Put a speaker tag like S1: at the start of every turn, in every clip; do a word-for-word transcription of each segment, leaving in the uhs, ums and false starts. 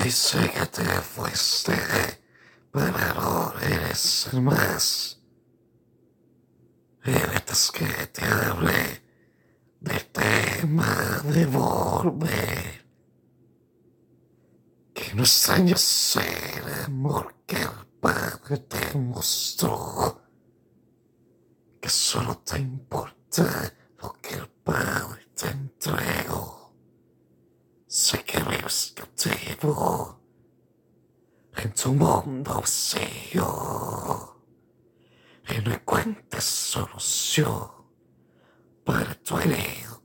S1: Pensé que te fuiste, pero no eres más. Eres que te hablé del tema de volver. Que no extrañas el amor que el Padre te mostró. Que solo te importa lo que el Padre te entregó. Sé que vives cautivo en tu mundo vacío y no encuentres solución para tu herido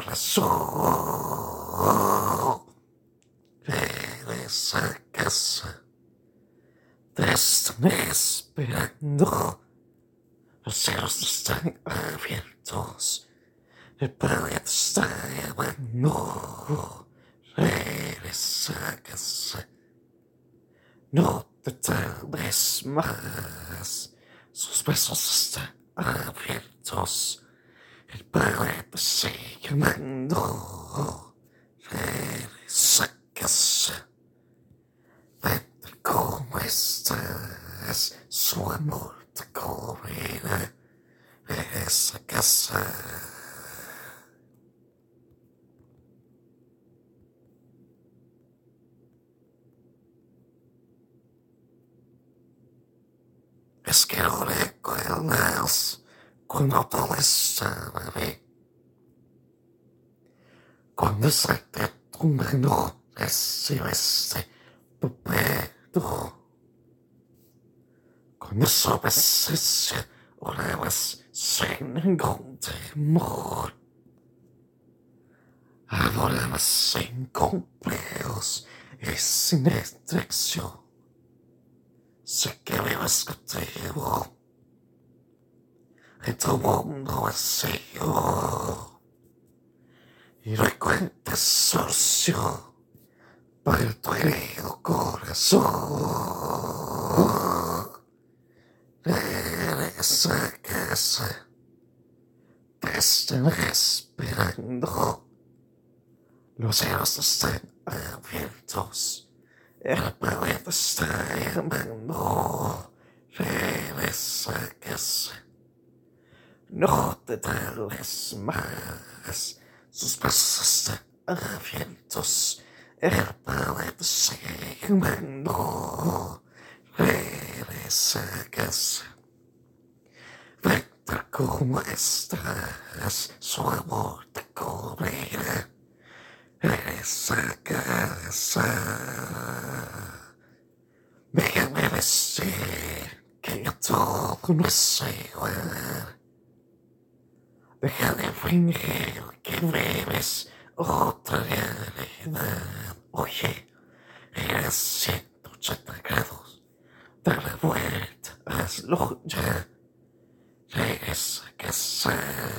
S1: corazón. Regresa a casa, te están esperando, los cielos están abiertos, el Padre te está llamando. Regresa a casa, no te tardes más, sus besos están abiertos, el Padre te sigue llamando. Regresa a casa, vete como estás, su amor te cubrirá. Regresa a casa. Es que no recuerdas cuando todo estaba bien. Cuando saqué tu mano recibiste tu perdón. Cuando sobreses orabas sin ningún temor. Adorabas sin complejos y sin restricción. Sé que vives contigo en tu mundo vacío y no encuentres solución para tu herido corazón. Regresa a casa, te están esperando, los cielos están abiertos. El Padre te está llamando. Regresa a casa, no te tardes más, sus brazos están abiertos. El Padre te sigue llamando. Regresa a casa, vete como estás, su amor te cubrirá. Regresa a casa. Déjame decir que ya todo no es igual. Deja de fingir que vives otra realidad. Oye, eres ciento ochenta grados. Dale vuelta, hazlo ya. Regresa a casa.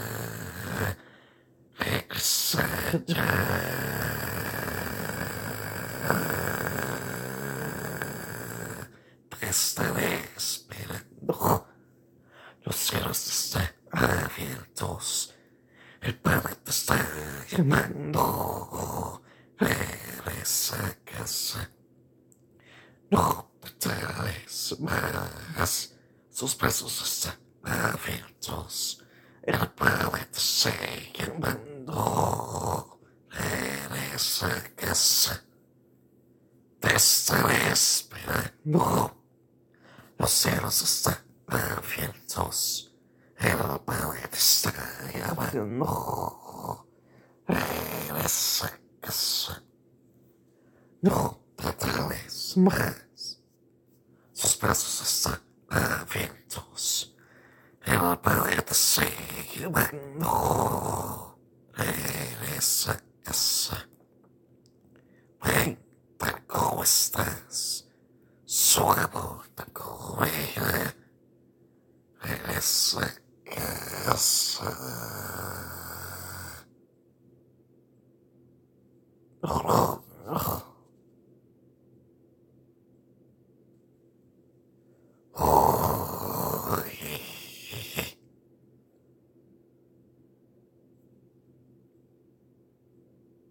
S1: Regresa ya. Te estaré esperando. Los cielos están abiertos. El Padre te está llamando. Regresa a casa. No te tardes más. Sus brazos están abiertos. El Padre te sigue llamando. Regresa a casa. Te estaré esperando. Los cielos están abiertos. El Padre te está llamando. Regresa a casa. No te tardes más. Sus brazos están abiertos. El Padre te sigue llamando. Regresa a casa. Ven tal como estás. Su amor te cubrirá. Regresa a casa. No, no.